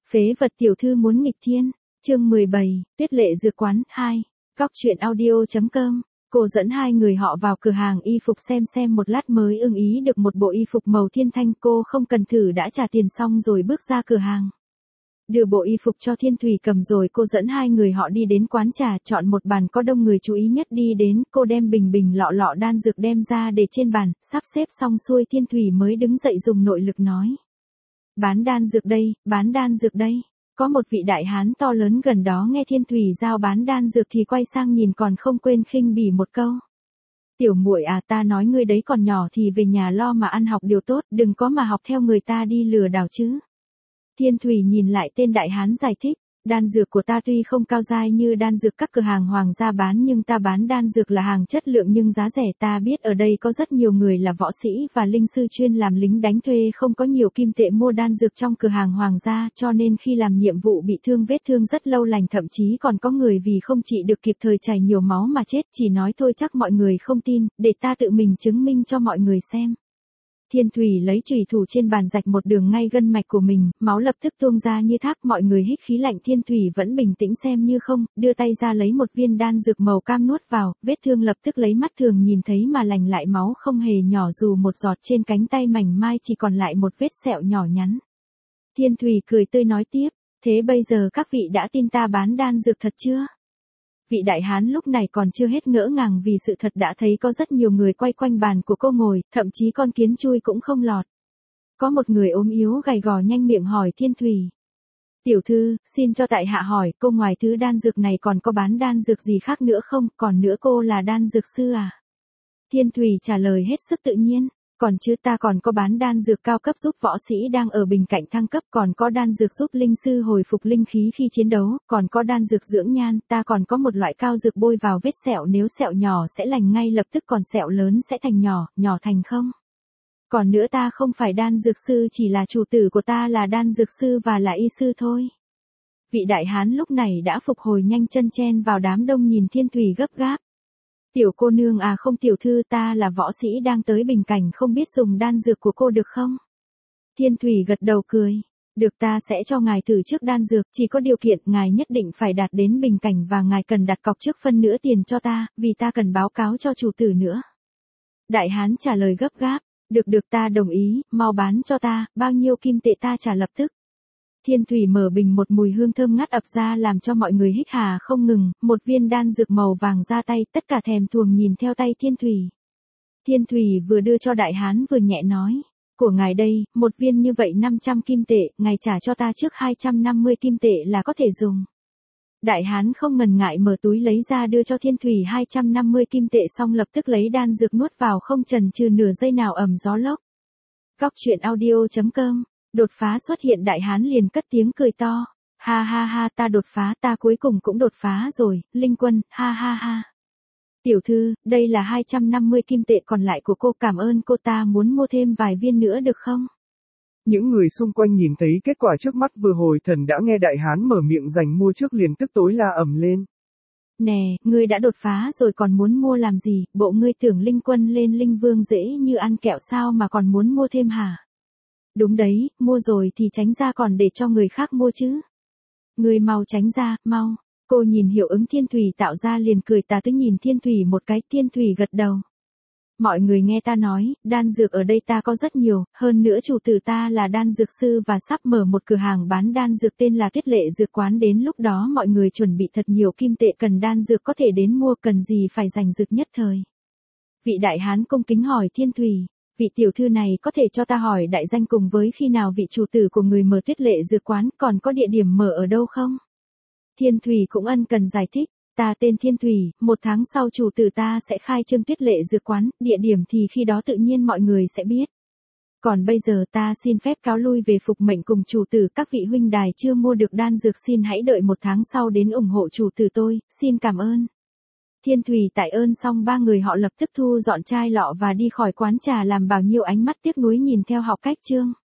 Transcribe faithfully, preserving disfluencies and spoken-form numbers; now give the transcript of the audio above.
Phế vật tiểu thư muốn nghịch thiên, chương mười bảy, Tuyết Lệ Dược Quán hai, Góc truyện audio.com. Cô dẫn hai người họ vào cửa hàng y phục xem xem một lát mới ưng ý được một bộ y phục màu thiên thanh, cô không cần thử đã trả tiền xong rồi bước ra cửa hàng. Đưa bộ y phục cho Thiên Thủy cầm rồi cô dẫn hai người họ đi đến quán trà, chọn một bàn có đông người chú ý nhất đi đến, cô đem bình bình lọ lọ đan dược đem ra để trên bàn, sắp xếp xong xuôi Thiên Thủy mới đứng dậy dùng nội lực nói. Bán đan dược đây, bán đan dược đây. Có một vị đại hán to lớn gần đó nghe Thiên Thủy giao bán đan dược thì quay sang nhìn còn không quên khinh bỉ một câu. Tiểu muội à, ta nói ngươi đấy còn nhỏ thì về nhà lo mà ăn học điều tốt, đừng có mà học theo người ta đi lừa đảo chứ. Thiên Thủy nhìn lại tên đại hán giải thích, đan dược của ta tuy không cao giai như đan dược các cửa hàng hoàng gia bán nhưng ta bán đan dược là hàng chất lượng nhưng giá rẻ. Ta biết ở đây có rất nhiều người là võ sĩ và linh sư chuyên làm lính đánh thuê, không có nhiều kim tệ mua đan dược trong cửa hàng hoàng gia, cho nên khi làm nhiệm vụ bị thương vết thương rất lâu lành, thậm chí còn có người vì không trị được kịp thời chảy nhiều máu mà chết. Chỉ nói thôi chắc mọi người không tin, để ta tự mình chứng minh cho mọi người xem. Thiên Thủy lấy chùy thủ trên bàn rạch một đường ngay gân mạch của mình, máu lập tức tuôn ra như thác, mọi người hít khí lạnh. Thiên Thủy vẫn bình tĩnh xem như không, đưa tay ra lấy một viên đan dược màu cam nuốt vào, vết thương lập tức lấy mắt thường nhìn thấy mà lành lại, máu không hề nhỏ dù một giọt, trên cánh tay mảnh mai chỉ còn lại một vết sẹo nhỏ nhắn. Thiên Thủy cười tươi nói tiếp, thế bây giờ các vị đã tin ta bán đan dược thật chưa? Vị đại hán lúc này còn chưa hết ngỡ ngàng vì sự thật đã thấy có rất nhiều người quay quanh bàn của cô ngồi, thậm chí con kiến chui cũng không lọt. Có một người ốm yếu gầy gò nhanh miệng hỏi Thiên Thủy. Tiểu thư, xin cho tại hạ hỏi, cô ngoài thứ đan dược này còn có bán đan dược gì khác nữa không, còn nữa cô là đan dược sư à? Thiên Thủy trả lời hết sức tự nhiên. Còn chứ, ta còn có bán đan dược cao cấp giúp võ sĩ đang ở bình cảnh thăng cấp, còn có đan dược giúp linh sư hồi phục linh khí khi chiến đấu, còn có đan dược dưỡng nhan, ta còn có một loại cao dược bôi vào vết sẹo, nếu sẹo nhỏ sẽ lành ngay lập tức, còn sẹo lớn sẽ thành nhỏ, nhỏ thành không. Còn nữa, ta không phải đan dược sư, chỉ là chủ tử của ta là đan dược sư và là y sư thôi. Vị đại hán lúc này đã phục hồi nhanh chân chen vào đám đông nhìn Thiên Thủy gấp gáp. Tiểu cô nương à, không tiểu thư, ta là võ sĩ đang tới bình cảnh, không biết dùng đan dược của cô được không? Thiên Thủy gật đầu cười. Được, ta sẽ cho ngài thử trước đan dược, chỉ có điều kiện ngài nhất định phải đạt đến bình cảnh và ngài cần đặt cọc trước phân nửa tiền cho ta, vì ta cần báo cáo cho chủ tử nữa. Đại hán trả lời gấp gáp. Được được, ta đồng ý, mau bán cho ta, bao nhiêu kim tệ ta trả lập tức. Thiên Thủy mở bình, một mùi hương thơm ngát ập ra làm cho mọi người hít hà không ngừng, một viên đan dược màu vàng ra tay, tất cả thèm thuồng nhìn theo tay Thiên Thủy. Thiên Thủy vừa đưa cho đại hán vừa nhẹ nói, của ngài đây, một viên như vậy năm trăm kim tệ, ngài trả cho ta trước hai trăm năm mươi kim tệ là có thể dùng. Đại hán không ngần ngại mở túi lấy ra đưa cho Thiên Thủy hai trăm năm mươi kim tệ, xong lập tức lấy đan dược nuốt vào không chần chừ nửa giây nào, ầm gió lốc. Góc truyện audio.com. Đột phá xuất hiện, đại hán liền cất tiếng cười to. Ha ha ha, ta đột phá, ta cuối cùng cũng đột phá rồi, Linh Quân, ha ha ha. Tiểu thư, đây là hai trăm năm mươi kim tệ còn lại của cô, cảm ơn cô, ta muốn mua thêm vài viên nữa được không? Những người xung quanh nhìn thấy kết quả trước mắt vừa hồi thần đã nghe đại hán mở miệng giành mua trước liền tức tối la ầm lên. Nè, ngươi đã đột phá rồi còn muốn mua làm gì, bộ ngươi tưởng Linh Quân lên Linh Vương dễ như ăn kẹo sao mà còn muốn mua thêm hả? Đúng đấy, mua rồi thì tránh ra còn để cho người khác mua chứ. Người mau tránh ra, mau. Cô nhìn hiệu ứng Thiên Thủy tạo ra liền cười tà tức nhìn Thiên Thủy một cái. Thiên Thủy gật đầu. Mọi người nghe ta nói, đan dược ở đây ta có rất nhiều, hơn nữa chủ tử ta là đan dược sư và sắp mở một cửa hàng bán đan dược tên là Tuyết Lệ Dược Quán, đến lúc đó mọi người chuẩn bị thật nhiều kim tệ, cần đan dược có thể đến mua, cần gì phải giành giật nhất thời. Vị đại hán cung kính hỏi Thiên Thủy. Vị tiểu thư này có thể cho ta hỏi đại danh cùng với khi nào vị chủ tử của người mở Tuyết Lệ Dược Quán, còn có địa điểm mở ở đâu không? Thiên Thủy cũng ân cần giải thích, ta tên Thiên Thủy, một tháng sau chủ tử ta sẽ khai trương Tuyết Lệ Dược Quán, địa điểm thì khi đó tự nhiên mọi người sẽ biết. Còn bây giờ ta xin phép cáo lui về phục mệnh cùng chủ tử, các vị huynh đài chưa mua được đan dược xin hãy đợi một tháng sau đến ủng hộ chủ tử tôi, xin cảm ơn. Thiên Thủy tại ơn xong ba người họ lập tức thu dọn chai lọ và đi khỏi quán trà, làm bao nhiêu ánh mắt tiếc nuối nhìn theo họ cách trương.